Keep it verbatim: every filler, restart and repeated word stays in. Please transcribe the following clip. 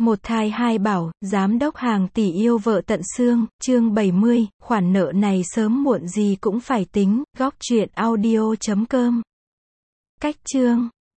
Một thai hai bảo, giám đốc hàng tỷ yêu vợ tận xương, chương bảy mươi, khoản nợ này sớm muộn gì cũng phải tính, góc truyện audio chấm com. Cách chương